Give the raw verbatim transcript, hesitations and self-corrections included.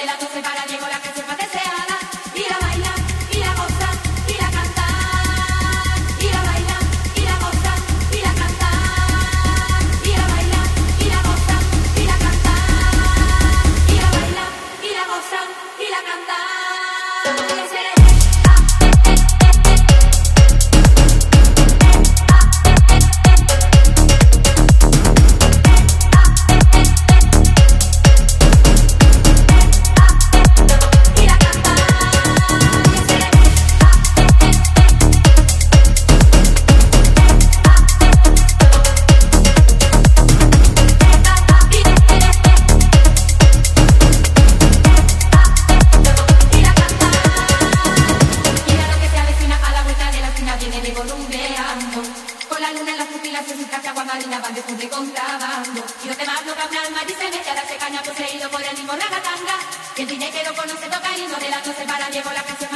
de las doce para Diego la canción más deseada. Y la baila, y la goza, y la canta. Y la baila, y la goza, y la canta. Y la baila, y la goza, y la canta. Y la baila, y la goza, y la canta. Con la luna en las pupilas se sustrae agua marina, van de punta y contrabando. Y los demás no caben al mar y se mete a darse caña poseído por el mismo ragatanga. Y el D J que lo conoce toca el himno de las doce para Diego la canción.